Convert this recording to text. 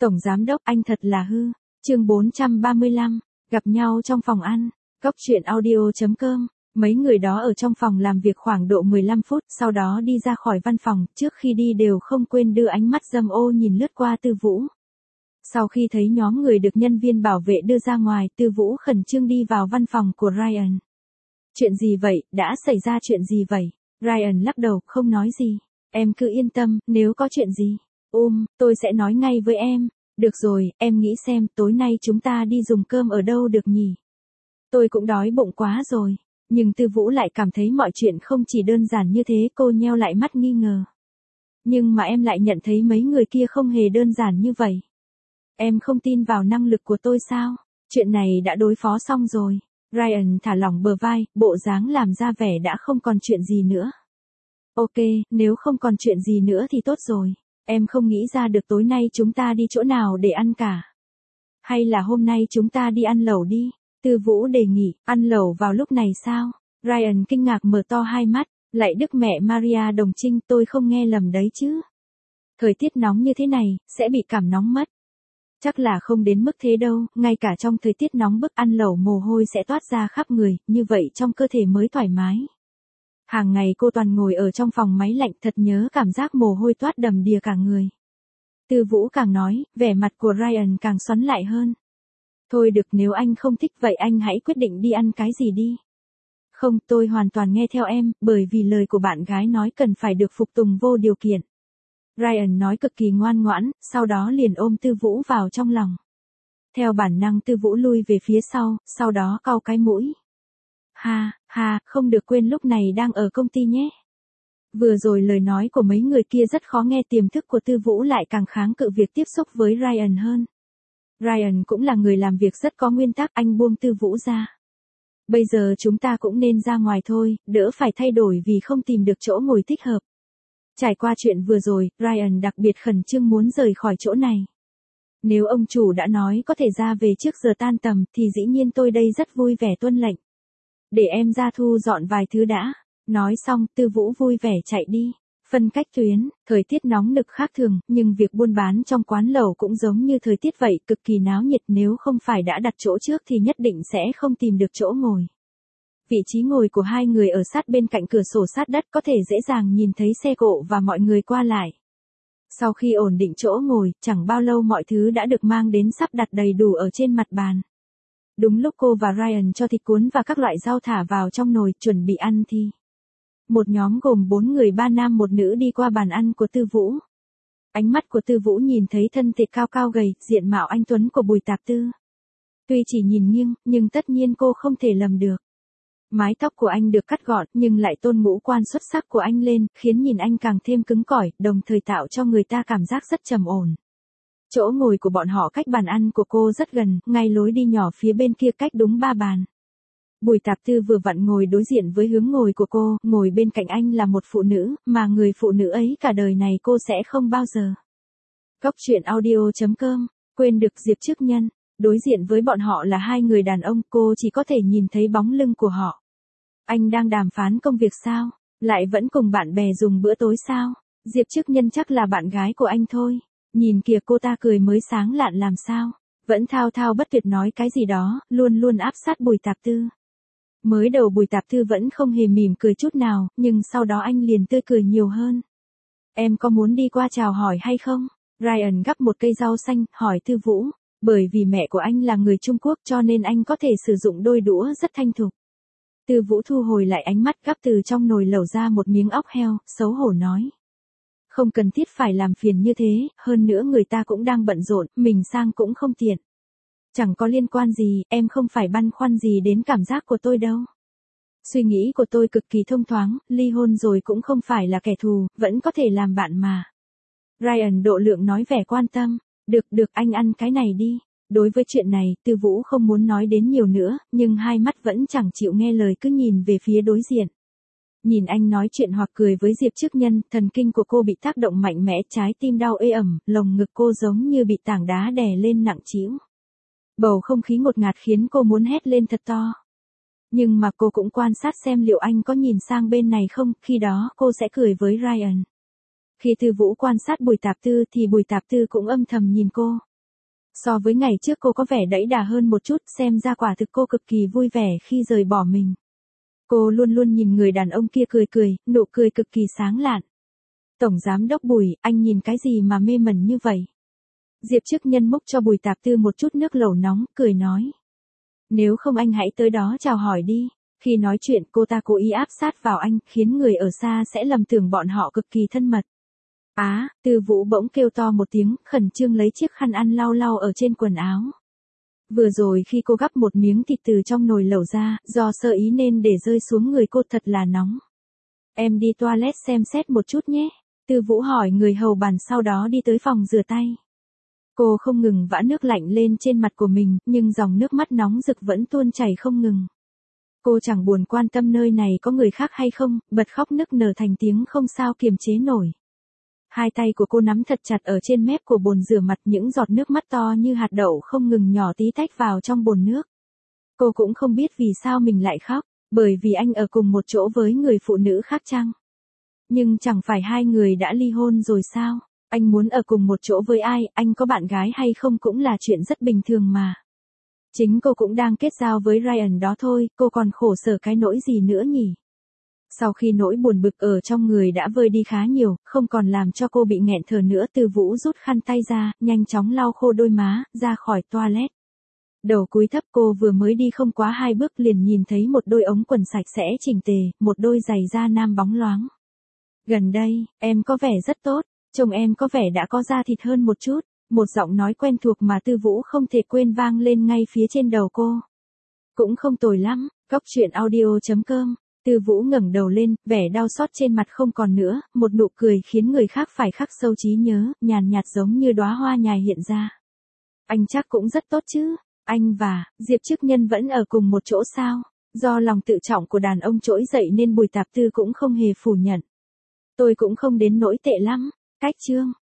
Tổng giám đốc anh thật là hư. Chương 435, gặp nhau trong phòng ăn. Cốc truyện audio.com. Mấy người đó ở trong phòng làm việc khoảng độ 15 phút, sau đó đi ra khỏi văn phòng, trước khi đi đều không quên đưa ánh mắt dâm ô nhìn lướt qua Tư Vũ. Sau khi thấy nhóm người được nhân viên bảo vệ đưa ra ngoài, Tư Vũ khẩn trương đi vào văn phòng của Ryan. Chuyện gì vậy, đã xảy ra chuyện gì vậy? Ryan lắc đầu, không nói gì. Em cứ yên tâm, nếu có chuyện gì, tôi sẽ nói ngay với em. Được rồi, em nghĩ xem, tối nay chúng ta đi dùng cơm ở đâu được nhỉ? Tôi cũng đói bụng quá rồi. Nhưng Tư Vũ lại cảm thấy mọi chuyện không chỉ đơn giản như thế, cô nheo lại mắt nghi ngờ. Nhưng mà em lại nhận thấy mấy người kia không hề đơn giản như vậy. Em không tin vào năng lực của tôi sao? Chuyện này đã đối phó xong rồi. Ryan thả lỏng bờ vai, bộ dáng làm ra vẻ đã không còn chuyện gì nữa. Ok, nếu không còn chuyện gì nữa thì tốt rồi. Em không nghĩ ra được tối nay chúng ta đi chỗ nào để ăn cả. Hay là hôm nay chúng ta đi ăn lẩu đi? Tư Vũ đề nghị, ăn lẩu vào lúc này sao? Ryan kinh ngạc mở to hai mắt, lạy Đức Mẹ Maria Đồng Trinh, tôi không nghe lầm đấy chứ. Thời tiết nóng như thế này, sẽ bị cảm nóng mất. Chắc là không đến mức thế đâu, ngay cả trong thời tiết nóng bức ăn lẩu mồ hôi sẽ toát ra khắp người, như vậy trong cơ thể mới thoải mái. Hàng ngày cô toàn ngồi ở trong phòng máy lạnh, thật nhớ cảm giác mồ hôi toát đầm đìa cả người. Tư Vũ càng nói, vẻ mặt của Ryan càng xoắn lại hơn. Thôi được, nếu anh không thích vậy anh hãy quyết định đi ăn cái gì đi. Không, tôi hoàn toàn nghe theo em, bởi vì lời của bạn gái nói cần phải được phục tùng vô điều kiện. Ryan nói cực kỳ ngoan ngoãn, sau đó liền ôm Tư Vũ vào trong lòng. Theo bản năng Tư Vũ lui về phía sau đó cau cái mũi. Ha, không được quên lúc này đang ở công ty nhé. Vừa rồi lời nói của mấy người kia rất khó nghe, tiềm thức của Tư Vũ lại càng kháng cự việc tiếp xúc với Ryan hơn. Ryan cũng là người làm việc rất có nguyên tắc, anh buông Tư Vũ ra. Bây giờ chúng ta cũng nên ra ngoài thôi, đỡ phải thay đổi vì không tìm được chỗ ngồi thích hợp. Trải qua chuyện vừa rồi, Ryan đặc biệt khẩn trương muốn rời khỏi chỗ này. Nếu ông chủ đã nói có thể ra về trước giờ tan tầm thì dĩ nhiên tôi đây rất vui vẻ tuân lệnh. Để em ra thu dọn vài thứ đã. Nói xong, Tư Vũ vui vẻ chạy đi. Phân cách tuyến, thời tiết nóng nực khác thường, nhưng việc buôn bán trong quán lẩu cũng giống như thời tiết vậy, cực kỳ náo nhiệt, nếu không phải đã đặt chỗ trước thì nhất định sẽ không tìm được chỗ ngồi. Vị trí ngồi của hai người ở sát bên cạnh cửa sổ sát đất, có thể dễ dàng nhìn thấy xe cộ và mọi người qua lại. Sau khi ổn định chỗ ngồi, chẳng bao lâu mọi thứ đã được mang đến sắp đặt đầy đủ ở trên mặt bàn. Đúng lúc cô và Ryan cho thịt cuốn và các loại rau thả vào trong nồi chuẩn bị ăn thì một nhóm gồm 4 người, 3 nam 1 nữ đi qua bàn ăn của Tư Vũ. Ánh mắt của Tư Vũ nhìn thấy thân thể cao cao gầy, diện mạo anh tuấn của Bùi Tạp Tư. Tuy chỉ nhìn nghiêng, nhưng tất nhiên cô không thể lầm được. Mái tóc của anh được cắt gọn, nhưng lại tôn ngũ quan xuất sắc của anh lên, khiến nhìn anh càng thêm cứng cỏi, đồng thời tạo cho người ta cảm giác rất trầm ổn. Chỗ ngồi của bọn họ cách bàn ăn của cô rất gần, ngay lối đi nhỏ phía bên kia cách đúng 3 bàn. Bùi Tạp Tư vừa vặn ngồi đối diện với hướng ngồi của cô, ngồi bên cạnh anh là một phụ nữ, mà người phụ nữ ấy cả đời này cô sẽ không bao giờ. Cốc truyện audio.com, quên được Diệp Chức Nhân, đối diện với bọn họ là hai người đàn ông, cô chỉ có thể nhìn thấy bóng lưng của họ. Anh đang đàm phán công việc sao? Lại vẫn cùng bạn bè dùng bữa tối sao? Diệp Chức Nhân chắc là bạn gái của anh thôi. Nhìn kìa, cô ta cười mới sáng lạn làm sao? Vẫn thao thao bất tuyệt nói cái gì đó, luôn luôn áp sát Bùi Tạp Tư. Mới đầu Bùi Tạp Tư vẫn không hề mỉm cười chút nào, nhưng sau đó anh liền tươi cười nhiều hơn. Em có muốn đi qua chào hỏi hay không? Ryan gắp một cây rau xanh, hỏi Tư Vũ. Bởi vì mẹ của anh là người Trung Quốc cho nên anh có thể sử dụng đôi đũa rất thanh thục. Tư Vũ thu hồi lại ánh mắt, gắp từ trong nồi lẩu ra một miếng óc heo, xấu hổ nói. Không cần thiết phải làm phiền như thế, hơn nữa người ta cũng đang bận rộn, mình sang cũng không tiện. Chẳng có liên quan gì, em không phải băn khoăn gì đến cảm giác của tôi đâu. Suy nghĩ của tôi cực kỳ thông thoáng, ly hôn rồi cũng không phải là kẻ thù, vẫn có thể làm bạn mà. Ryan độ lượng nói vẻ quan tâm. Được, anh ăn cái này đi. Đối với chuyện này, Tư Vũ không muốn nói đến nhiều nữa, nhưng hai mắt vẫn chẳng chịu nghe lời, cứ nhìn về phía đối diện. Nhìn anh nói chuyện hoặc cười với Diệp Chức Nhân, thần kinh của cô bị tác động mạnh mẽ, trái tim đau ê ẩm, lồng ngực cô giống như bị tảng đá đè lên nặng trĩu. Bầu không khí ngột ngạt khiến cô muốn hét lên thật to. Nhưng mà cô cũng quan sát xem liệu anh có nhìn sang bên này không, khi đó cô sẽ cười với Ryan. Khi Tư Vũ quan sát Bùi Tạp Tư thì Bùi Tạp Tư cũng âm thầm nhìn cô. So với ngày trước cô có vẻ đẫy đà hơn một chút, xem ra quả thực cô cực kỳ vui vẻ khi rời bỏ mình. Cô luôn luôn nhìn người đàn ông kia cười cười, nụ cười cực kỳ sáng lạn. Tổng giám đốc Bùi, anh nhìn cái gì mà mê mẩn như vậy? Diệp Chức Nhân múc cho Bùi Tạp Tư một chút nước lẩu nóng, cười nói. Nếu không anh hãy tới đó chào hỏi đi. Khi nói chuyện cô ta cố ý áp sát vào anh, khiến người ở xa sẽ lầm tưởng bọn họ cực kỳ thân mật. Tư Vũ bỗng kêu to một tiếng, khẩn trương lấy chiếc khăn ăn lau lau ở trên quần áo. Vừa rồi khi cô gắp một miếng thịt từ trong nồi lẩu ra, do sơ ý nên để rơi xuống người cô thật là nóng. Em đi toilet xem xét một chút nhé. Tư Vũ hỏi người hầu bàn sau đó đi tới phòng rửa tay. Cô không ngừng vã nước lạnh lên trên mặt của mình, nhưng dòng nước mắt nóng rực vẫn tuôn chảy không ngừng. Cô chẳng buồn quan tâm nơi này có người khác hay không, bật khóc nức nở thành tiếng không sao kiềm chế nổi. Hai tay của cô nắm thật chặt ở trên mép của bồn rửa mặt, những giọt nước mắt to như hạt đậu không ngừng nhỏ tí tách vào trong bồn nước. Cô cũng không biết vì sao mình lại khóc, bởi vì anh ở cùng một chỗ với người phụ nữ khác chăng? Nhưng chẳng phải hai người đã ly hôn rồi sao? Anh muốn ở cùng một chỗ với ai, anh có bạn gái hay không cũng là chuyện rất bình thường mà. Chính cô cũng đang kết giao với Ryan đó thôi, cô còn khổ sở cái nỗi gì nữa nhỉ? Sau khi nỗi buồn bực ở trong người đã vơi đi khá nhiều, không còn làm cho cô bị nghẹn thở nữa, Tư Vũ rút khăn tay ra, nhanh chóng lau khô đôi má, ra khỏi toilet. Đầu cúi thấp, cô vừa mới đi không quá 2 bước liền nhìn thấy một đôi ống quần sạch sẽ chỉnh tề, một đôi giày da nam bóng loáng. Gần đây, em có vẻ rất tốt, trông em có vẻ đã có da thịt hơn một chút. Một giọng nói quen thuộc mà Tư Vũ không thể quên vang lên ngay phía trên đầu cô. Cũng không tồi lắm, goctruyện.audio.com. Tư Vũ ngẩng đầu lên, vẻ đau xót trên mặt không còn nữa, một nụ cười khiến người khác phải khắc sâu trí nhớ, nhàn nhạt giống như đóa hoa nhài hiện ra. Anh chắc cũng rất tốt chứ, anh và Diệp Chức Nhân vẫn ở cùng một chỗ sao? Do lòng tự trọng của đàn ông trỗi dậy nên Bùi Tạp Tư cũng không hề phủ nhận. Tôi cũng không đến nỗi tệ lắm, cách chương.